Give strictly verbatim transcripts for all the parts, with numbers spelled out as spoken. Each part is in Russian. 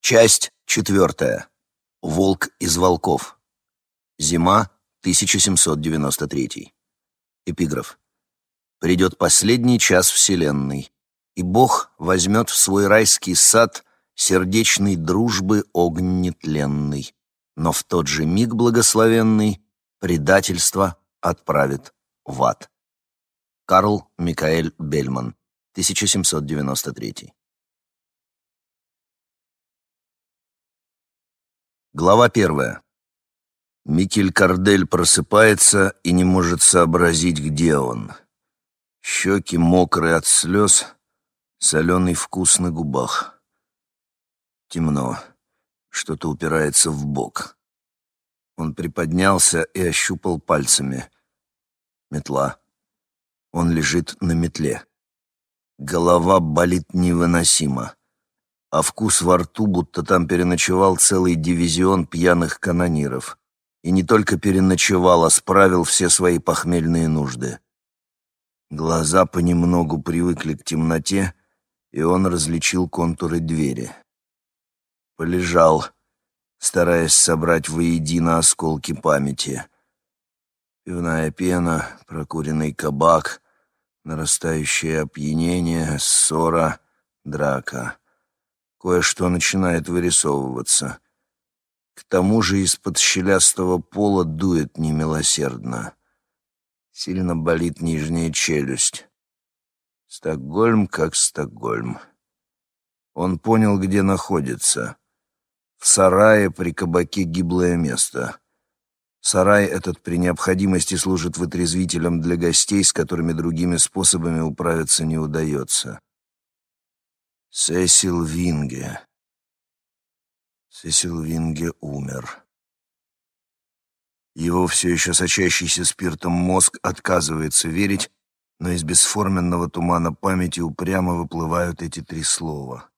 Часть четвертая. Волк из волков. Зима, тысяча семьсот девяносто третий. Эпиграф. «Придет последний час вселенной, и Бог возьмет в свой райский сад сердечной дружбы огонь нетленный, но в тот же миг благословенный предательство отправит в ад». Карл Микаэль Бельман, тысяча семьсот девяносто третий. Глава первая. Микель Кардель просыпается и не может сообразить, где он. Щеки мокрые от слез, соленый вкус на губах. Темно, что-то упирается в бок. Он приподнялся и ощупал пальцами. Метла. Он лежит на метле. Голова болит невыносимо, а вкус во рту, будто там переночевал целый дивизион пьяных канониров. И не только переночевал, а справил все свои похмельные нужды. Глаза понемногу привыкли к темноте, и он различил контуры двери. Полежал, стараясь собрать воедино осколки памяти. Пивная пена, прокуренный кабак, нарастающее опьянение, ссора, драка. Кое-что начинает вырисовываться. К тому же из-под щелястого пола дует немилосердно. Сильно болит нижняя челюсть. Стокгольм как Стокгольм. Он понял, где находится. В сарае при кабаке гиблое место. Сарай этот при необходимости служит вытрезвителем для гостей, с которыми другими способами управиться не удается. Сесил Винге. Сесил Винге умер. Его все еще сочащийся спиртом мозг отказывается верить, но из бесформенного тумана памяти упрямо выплывают эти три слова.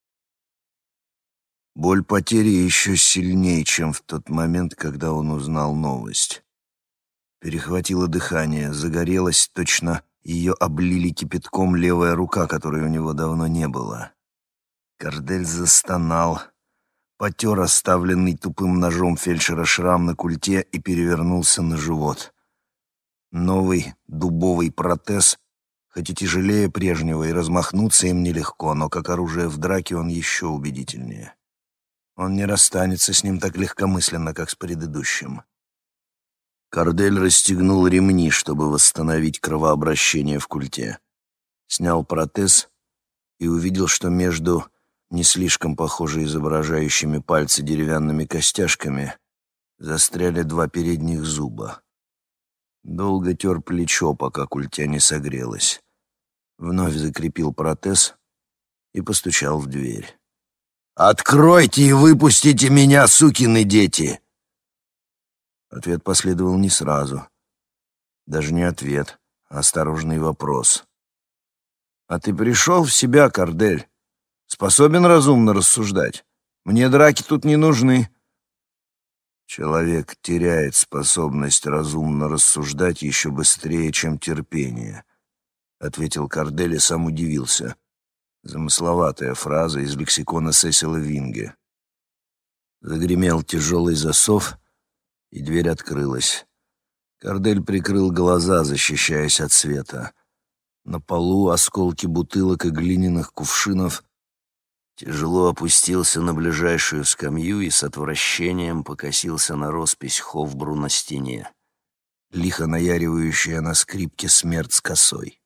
Боль потери еще сильнее, чем в тот момент, когда он узнал новость. Перехватило дыхание, загорелась, точно ее облили кипятком левая рука, которой у него давно не было. Кардель застонал, потер оставленный тупым ножом фельдшера шрам на культе и перевернулся на живот. Новый дубовый протез, хоть и тяжелее прежнего, и размахнуться им нелегко, но как оружие в драке он еще убедительнее. Он не расстанется с ним так легкомысленно, как с предыдущим. Кардель расстегнул ремни, чтобы восстановить кровообращение в культе. Снял протез и увидел, что между не слишком похоже изображающими пальцы деревянными костяшками застряли два передних зуба. Долго тер плечо, пока культя не согрелась. Вновь закрепил протез и постучал в дверь. «Откройте и выпустите меня, сукины дети!» Ответ последовал не сразу. Даже не ответ, а осторожный вопрос. «А ты пришел в себя, Кардель? Способен разумно рассуждать? Мне драки тут не нужны». Человек теряет способность разумно рассуждать еще быстрее, чем терпение, — ответил Кардель и сам удивился. Замысловатая фраза из лексикона Сесила Винге. Загремел тяжелый засов, и дверь открылась. Кардель прикрыл глаза, защищаясь от света. На полу осколки бутылок и глиняных кувшинов. Тяжело опустился на ближайшую скамью и с отвращением покосился на роспись Ховбру на стене, лихо наяривающая на скрипке смерть с косой.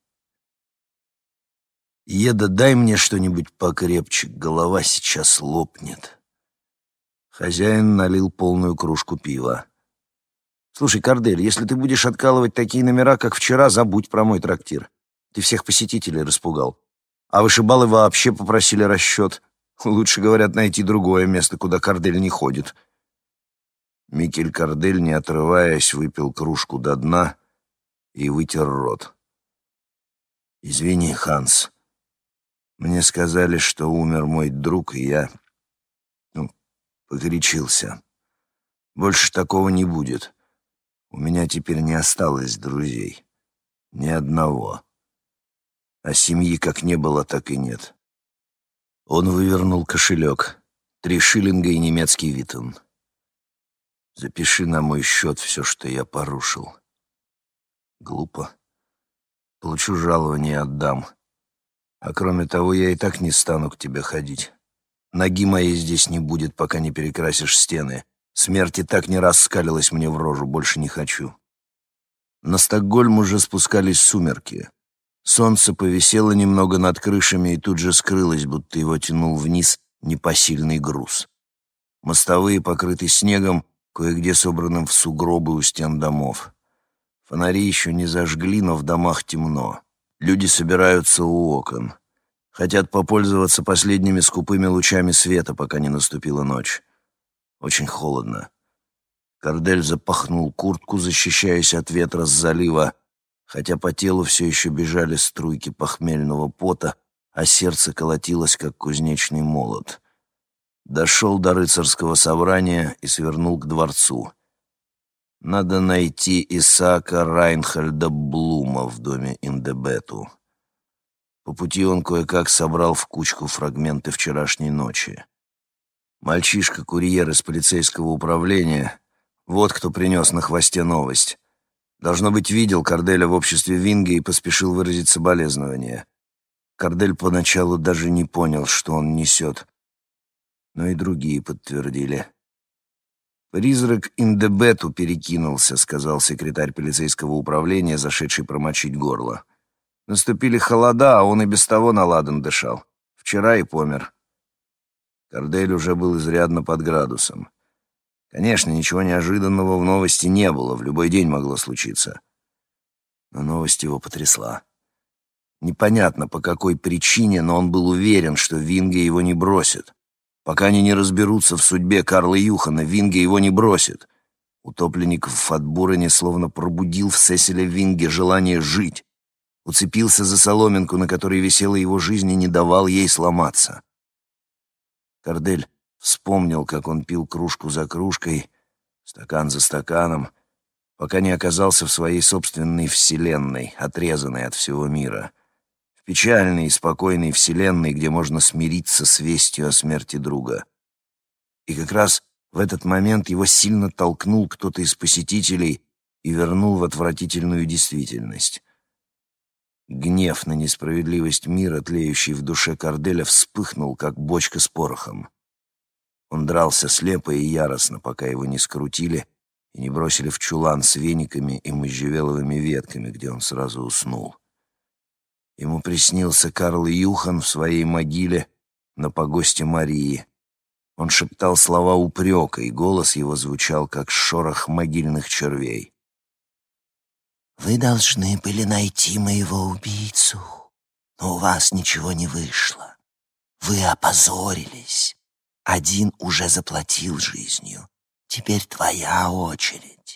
«Еда, дай мне что-нибудь покрепче, голова сейчас лопнет». Хозяин налил полную кружку пива. «Слушай, Кардель, если ты будешь откалывать такие номера, как вчера, забудь про мой трактир. Ты всех посетителей распугал. А вышибалы вообще попросили расчет. Лучше, говорят, найти другое место, куда Кардель не ходит». Микель Кардель, не отрываясь, выпил кружку до дна и вытер рот. «Извини, Ханс. Мне сказали, что умер мой друг, и я, ну, погорячился. Больше такого не будет. У меня теперь не осталось друзей. Ни одного. А семьи как не было, так и нет». Он вывернул кошелек. Три шиллинга и немецкий витон. Запиши на мой счет все, что я порушил. Глупо. Получу жалование, отдам. А кроме того, я и так не стану к тебе ходить. Ноги моей здесь не будет, пока не перекрасишь стены. Смерть и так не раз скалилась мне в рожу, больше не хочу. На Стокгольм уже спускались сумерки. Солнце повисело немного над крышами и тут же скрылось, будто его тянул вниз непосильный груз. Мостовые покрыты снегом, кое-где собранным в сугробы у стен домов. Фонари еще не зажгли, но в домах темно. Люди собираются у окон. Хотят попользоваться последними скупыми лучами света, пока не наступила ночь. Очень холодно. Кордель запахнул куртку, защищаясь от ветра с залива, хотя по телу все еще бежали струйки похмельного пота, а сердце колотилось, как кузнечный молот. Дошел до рыцарского собрания и свернул к дворцу. Надо найти Исаака Райнхольда Блума в доме Индебету. По пути он кое-как собрал в кучку фрагменты вчерашней ночи. Мальчишка-курьер из полицейского управления — вот кто принес на хвосте новость. Должно быть, видел Корделя в обществе Винге и поспешил выразить соболезнования. Кордель поначалу даже не понял, что он несет, но и другие подтвердили. «Призрак Индебету перекинулся», — сказал секретарь полицейского управления, зашедший промочить горло. «Наступили холода, а он и без того наладан дышал. Вчера и помер». Кордель уже был изрядно под градусом. Конечно, ничего неожиданного в новости не было, в любой день могло случиться. Но новость его потрясла. Непонятно, по какой причине, но он был уверен, что Винге его не бросит. Пока они не разберутся в судьбе Карла Юхана, Винге его не бросит. Утопленник в Фатбурене словно пробудил в Сеселе Винге желание жить. Уцепился за соломинку, на которой висела его жизнь, и не давал ей сломаться. Кордель вспомнил, как он пил кружку за кружкой, стакан за стаканом, пока не оказался в своей собственной вселенной, отрезанной от всего мира. В печальной и спокойной вселенной, где можно смириться с вестью о смерти друга. И как раз в этот момент его сильно толкнул кто-то из посетителей и вернул в отвратительную действительность. Гнев на несправедливость мира, тлеющий в душе Корделя, вспыхнул, как бочка с порохом. Он дрался слепо и яростно, пока его не скрутили и не бросили в чулан с вениками и можжевеловыми ветками, где он сразу уснул. Ему приснился Карл Юхан в своей могиле на погосте Марии. Он шептал слова упрека, и голос его звучал, как шорох могильных червей. «Вы должны были найти моего убийцу, но у вас ничего не вышло. Вы опозорились. Один уже заплатил жизнью. Теперь твоя очередь».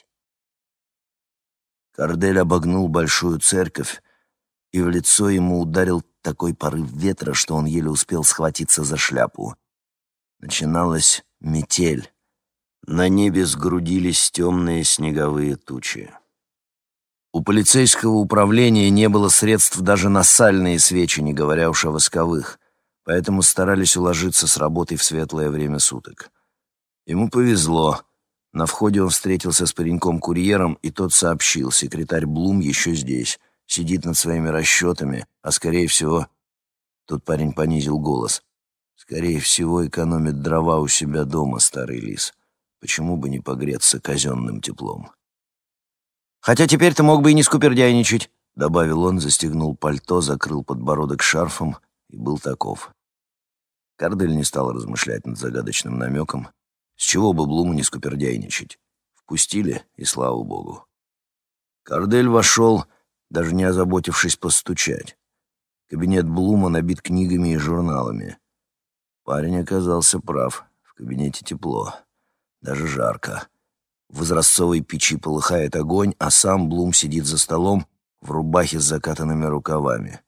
Кордель обогнул большую церковь, и в лицо ему ударил такой порыв ветра, что он еле успел схватиться за шляпу. Начиналась метель. На небе сгрудились темные снеговые тучи. У полицейского управления не было средств даже на сальные свечи, не говоря уж о восковых, поэтому старались уложиться с работой в светлое время суток. Ему повезло. На входе он встретился с пареньком-курьером, и тот сообщил: секретарь Блум еще здесь, сидит над своими расчетами, а, скорее всего... Тут парень понизил голос. «Скорее всего, экономит дрова у себя дома, старый лис. Почему бы не погреться казенным теплом?» «Хотя теперь ты мог бы и не скупердяйничать», — добавил он, застегнул пальто, закрыл подбородок шарфом и был таков. Кордель не стал размышлять над загадочным намеком. С чего бы Блуму не скупердяйничать? Впустили, и слава богу. Кордель вошел, даже не озаботившись постучать. Кабинет Блума набит книгами и журналами. Парень оказался прав. В кабинете тепло. Даже жарко. В изразцовой печи полыхает огонь, а сам Блум сидит за столом в рубахе с закатанными рукавами.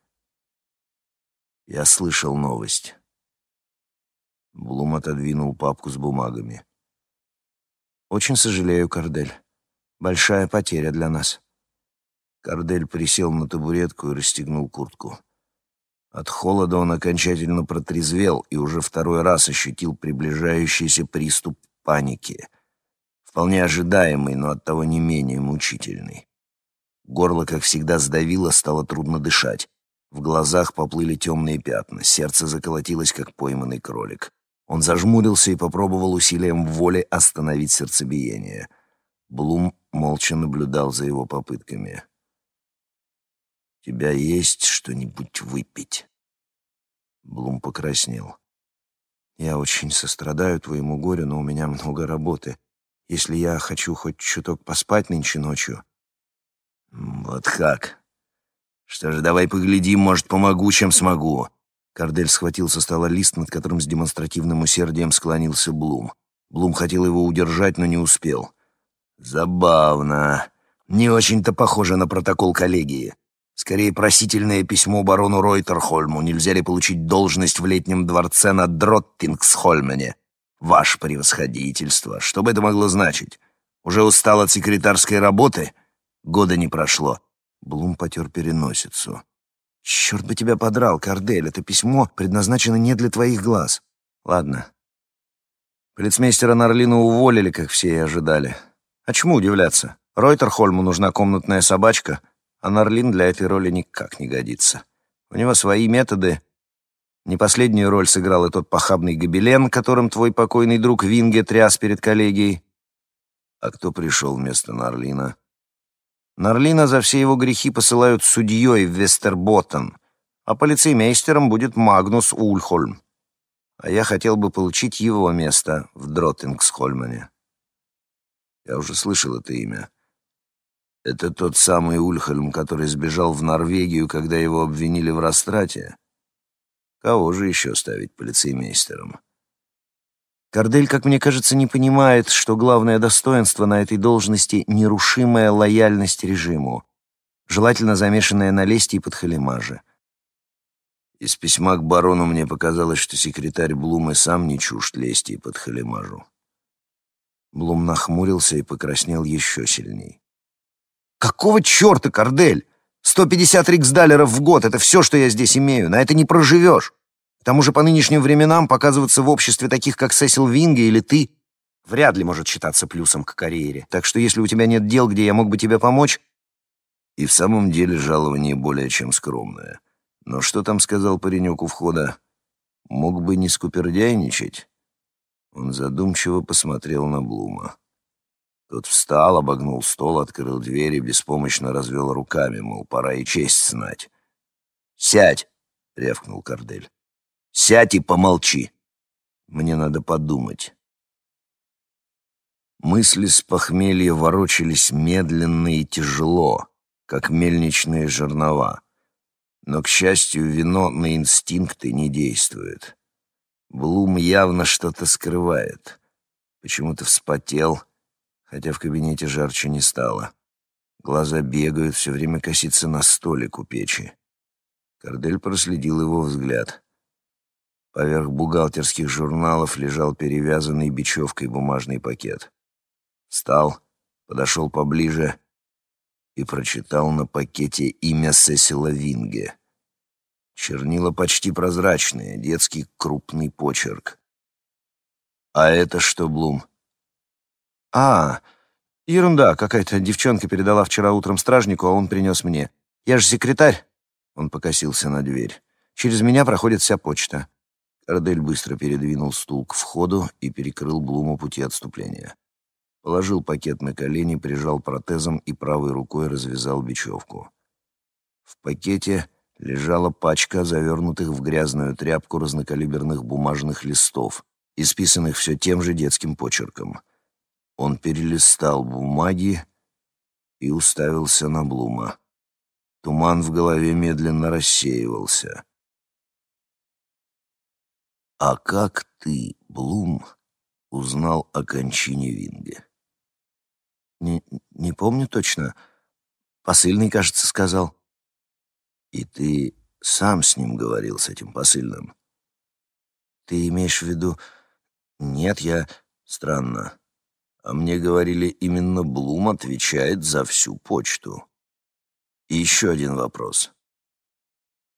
Я слышал новость. Блум отодвинул папку с бумагами. «Очень сожалею, Кордель. Большая потеря для нас». Кордель присел на табуретку и расстегнул куртку. От холода он окончательно протрезвел и уже второй раз ощутил приближающийся приступ паники. Вполне ожидаемый, но оттого не менее мучительный. Горло, как всегда, сдавило, стало трудно дышать. В глазах поплыли темные пятна, сердце заколотилось, как пойманный кролик. Он зажмурился и попробовал усилием воли остановить сердцебиение. Блум молча наблюдал за его попытками. «У тебя есть что-нибудь выпить?» Блум покраснел. «Я очень сострадаю твоему горю, но у меня много работы. Если я хочу хоть чуток поспать нынче ночью...» «Вот как? Что же, давай поглядим, может, помогу, чем смогу». Кардель схватил со стола лист, над которым с демонстративным усердием склонился Блум. Блум хотел его удержать, но не успел. «Забавно. Не очень-то похоже на протокол коллегии. Скорее, просительное письмо барону Ройтерхольму. Нельзя ли получить должность в летнем дворце на Дроттингсхольмене? Ваше превосходительство. Что бы это могло значить? Уже устал от секретарской работы? Года не прошло». Блум потер переносицу. «Черт бы тебя подрал, Кардель. Это письмо предназначено не для твоих глаз. Ладно. Полицмейстера Нарлина уволили, как все и ожидали. А чему удивляться? Ройтерхольму нужна комнатная собачка, а Нарлин для этой роли никак не годится. У него свои методы. Не последнюю роль сыграл и тот похабный гобелен, которым твой покойный друг Винге тряс перед коллегией. А кто пришел вместо Нарлина? Нарлина за все его грехи посылают судьей в Вестерботтен, а полицеймейстером будет Магнус Ульхольм. А я хотел бы получить его место в Дроттингсхольмене. Я уже слышал это имя. Это тот самый Ульхольм, который сбежал в Норвегию, когда его обвинили в растрате. Кого же еще ставить полицеймейстером? Кардель, как мне кажется, не понимает, что главное достоинство на этой должности — нерушимая лояльность режиму, желательно замешанная на лести и подхалимаже. Из письма к барону мне показалось, что секретарь Блум и сам не чужд лести и подхалимажу. Блум нахмурился и покраснел еще сильней. «Какого черта, Кардель? сто пятьдесят риксдалеров в год — это все, что я здесь имею. На это не проживешь. К тому же по нынешним временам показываться в обществе таких, как Сесил Винге или ты, вряд ли может считаться плюсом к карьере. Так что если у тебя нет дел, где я мог бы тебе помочь...» И в самом деле жалование более чем скромное. Но что там сказал паренек у входа? Мог бы не скупердяйничать? Он задумчиво посмотрел на Блума. Тот встал, обогнул стол, открыл дверь и беспомощно развел руками, мол, пора и честь знать. «Сядь!» — рявкнул Кардель. «Сядь и помолчи. Мне надо подумать». Мысли с похмелья ворочались медленно и тяжело, как мельничные жернова. Но, к счастью, вино на инстинкты не действует. Блум явно что-то скрывает. Почему-то вспотел, хотя в кабинете жарче не стало. Глаза бегают, все время косится на столик у печи. Кардель проследил его взгляд. Поверх бухгалтерских журналов лежал перевязанный бечевкой бумажный пакет. Встал, подошел поближе и прочитал на пакете имя Сесила Винге. Чернила почти прозрачные, детский крупный почерк. «А это что, Блум?» «А, ерунда, какая-то девчонка передала вчера утром стражнику, а он принес мне. Я же секретарь». Он покосился на дверь. «Через меня проходит вся почта». Кардель быстро передвинул стул к входу и перекрыл Блуму пути отступления. Положил пакет на колени, прижал протезом и правой рукой развязал бечевку. В пакете лежала пачка завернутых в грязную тряпку разнокалиберных бумажных листов, исписанных все тем же детским почерком. Он перелистал бумаги и уставился на Блума. Туман в голове медленно рассеивался. «А как ты, Блум, узнал о кончине Винге?» «Не, не помню точно. Посыльный, кажется, сказал». «И ты сам с ним говорил, с этим посыльным?» «Ты имеешь в виду...» «Нет, я...» «Странно. А мне говорили, именно Блум отвечает за всю почту. И еще один вопрос.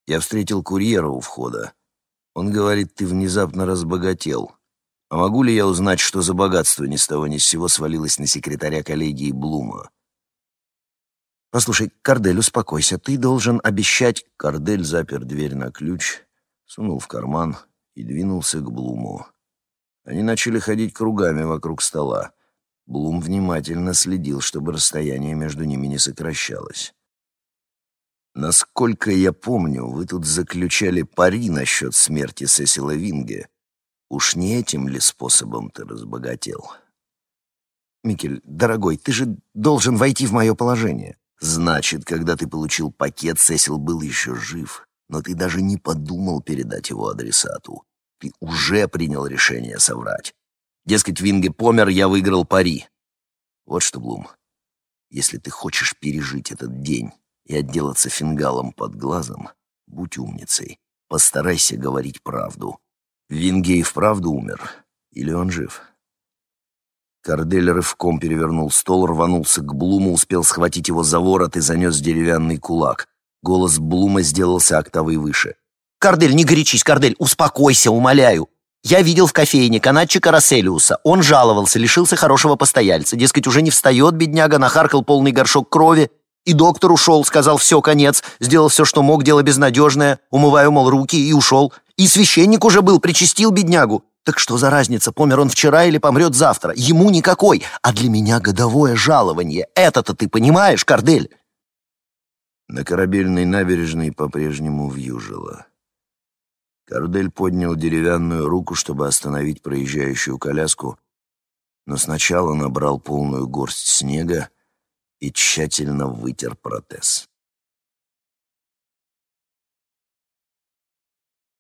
Я встретил курьера у входа. Он говорит, ты внезапно разбогател. А могу ли я узнать, что за богатство ни с того ни с сего свалилось на секретаря коллегии Блума? Послушай, Кордель, успокойся. Ты должен обещать... Кордель запер дверь на ключ, сунул в карман и двинулся к Блуму. Они начали ходить кругами вокруг стола. Блум внимательно следил, чтобы расстояние между ними не сокращалось. «Насколько я помню, вы тут заключали пари насчет смерти Сесила Винге. Уж не этим ли способом ты разбогател?» «Микель, дорогой, ты же должен войти в мое положение». «Значит, когда ты получил пакет, Сесил был еще жив, но ты даже не подумал передать его адресату. Ты уже принял решение соврать. Дескать, Винге помер, я выиграл пари. Вот что, Блум, если ты хочешь пережить этот день и отделаться фингалом под глазом, будь умницей, постарайся говорить правду. Винге и вправду умер? Или он жив?» Кордель рывком перевернул стол, рванулся к Блуму, успел схватить его за ворот и занес деревянный кулак. Голос Блума сделался октавой выше. «Кордель, не горячись, Кордель, успокойся, умоляю. Я видел в кофейне канадчика Расселиуса. Он жаловался, лишился хорошего постояльца. Дескать, уже не встает, бедняга, нахаркал полный горшок крови. И доктор ушел, сказал, все, конец. Сделал все, что мог, дело безнадежное. Умываю, мол, руки, и ушел. И священник уже был, причастил беднягу. Так что за разница, помер он вчера или помрет завтра? Ему никакой, а для меня годовое жалование. Это-то ты понимаешь, Кордель?» На корабельной набережной по-прежнему вьюжило. Кордель поднял деревянную руку, чтобы остановить проезжающую коляску, но сначала набрал полную горсть снега и тщательно вытер протез.